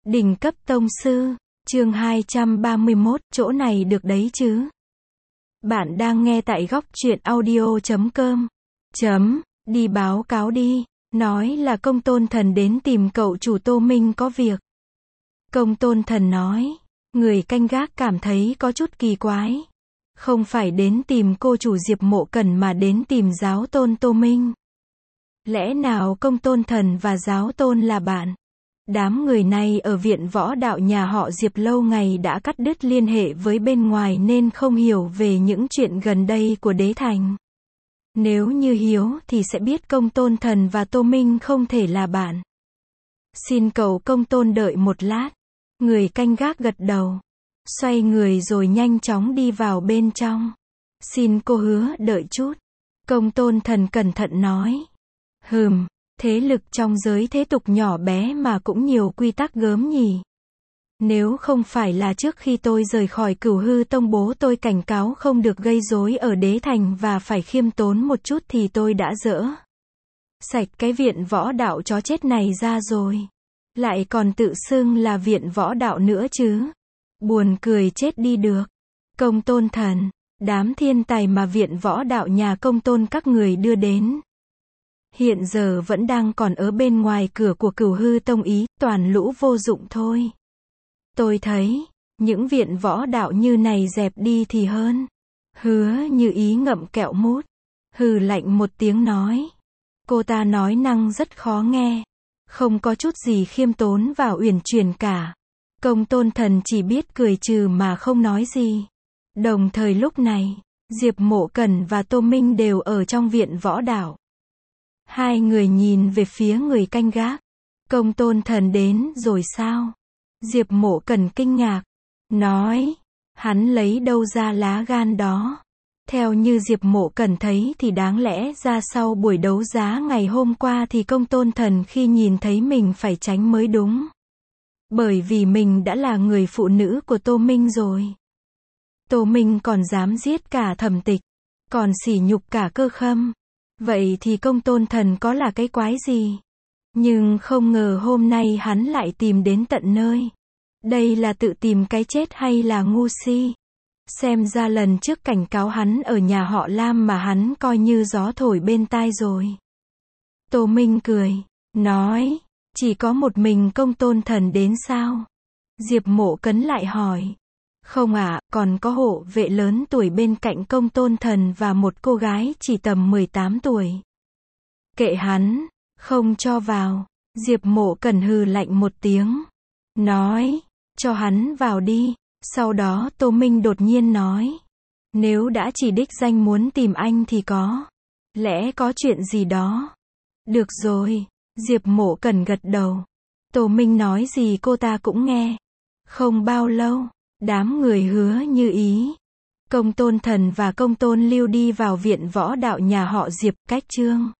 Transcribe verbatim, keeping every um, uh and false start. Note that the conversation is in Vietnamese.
Đỉnh cấp tông sư, chương hai trăm ba mươi mốt, chỗ này được đấy chứ. Bạn đang nghe tại góc truyện audio chấm com. Chấm, đi báo cáo đi, nói là công tôn thần đến tìm cậu chủ Tô Minh có việc. Công tôn thần nói, người canh gác cảm thấy có chút kỳ quái. Không phải đến tìm cô chủ Diệp Mộ Cẩn mà đến tìm giáo tôn Tô Minh. Lẽ nào công tôn thần và giáo tôn là bạn? Đám người này ở viện võ đạo nhà họ Diệp lâu ngày đã cắt đứt liên hệ với bên ngoài nên không hiểu về những chuyện gần đây của đế thành. Nếu như hiếu thì sẽ biết công tôn thần và Tô Minh không thể là bạn. Xin cậu công tôn đợi một lát. Người canh gác gật đầu. Xoay người rồi nhanh chóng đi vào bên trong. Xin cô hứa đợi chút. Công tôn thần cẩn thận nói. Hừm. Thế lực trong giới thế tục nhỏ bé mà cũng nhiều quy tắc gớm nhỉ. Nếu không phải là trước khi tôi rời khỏi Cửu Hư Tông bố tôi cảnh cáo không được gây rối ở đế thành và phải khiêm tốn một chút thì tôi đã dỡ sạch cái viện võ đạo chó chết này ra rồi. Lại còn tự xưng là viện võ đạo nữa chứ. Buồn cười chết đi được. Công tôn thần, đám thiên tài mà viện võ đạo nhà công tôn các người đưa đến. Hiện giờ vẫn đang còn ở bên ngoài cửa của Cửu Hư Tông ý, toàn lũ vô dụng thôi. Tôi thấy, những viện võ đạo như này dẹp đi thì hơn. Hứa Như Ý ngậm kẹo mút. Hừ lạnh một tiếng nói. Cô ta nói năng rất khó nghe. Không có chút gì khiêm tốn và uyển chuyển cả. Công tôn thần chỉ biết cười trừ mà không nói gì. Đồng thời lúc này, Diệp Mộ Cẩn và Tô Minh đều ở trong viện võ đạo. Hai người nhìn về phía người canh gác. Công tôn thần đến rồi sao? Diệp Mộ Cẩn kinh ngạc. Nói. Hắn lấy đâu ra lá gan đó? Theo như Diệp Mộ Cẩn thấy thì đáng lẽ ra sau buổi đấu giá ngày hôm qua thì công tôn thần khi nhìn thấy mình phải tránh mới đúng. Bởi vì mình đã là người phụ nữ của Tô Minh rồi. Tô Minh còn dám giết cả Thẩm Tịch. Còn sỉ nhục cả Cơ Khâm. Vậy thì công tôn thần có là cái quái gì? Nhưng không ngờ hôm nay hắn lại tìm đến tận nơi. Đây là tự tìm cái chết hay là ngu si? Xem ra lần trước cảnh cáo hắn ở nhà họ Lam mà hắn coi như gió thổi bên tai rồi. Tô Minh cười, nói, chỉ có một mình công tôn thần đến sao? Diệp Mộ Cấn lại hỏi. Không ạ, à, còn có hộ vệ lớn tuổi bên cạnh công tôn thần và một cô gái chỉ tầm mười tám tuổi. Kệ hắn, không cho vào. Diệp Mộ Cẩn hừ lạnh một tiếng. Nói, cho hắn vào đi. Sau đó Tô Minh đột nhiên nói. Nếu đã chỉ đích danh muốn tìm anh thì có. Lẽ có chuyện gì đó. Được rồi. Diệp Mộ Cẩn gật đầu. Tô Minh nói gì cô ta cũng nghe. Không bao lâu. Đám người Hứa Như Ý, công tôn thần và công tôn lưu đi vào viện võ đạo nhà họ Diệp, cách Trương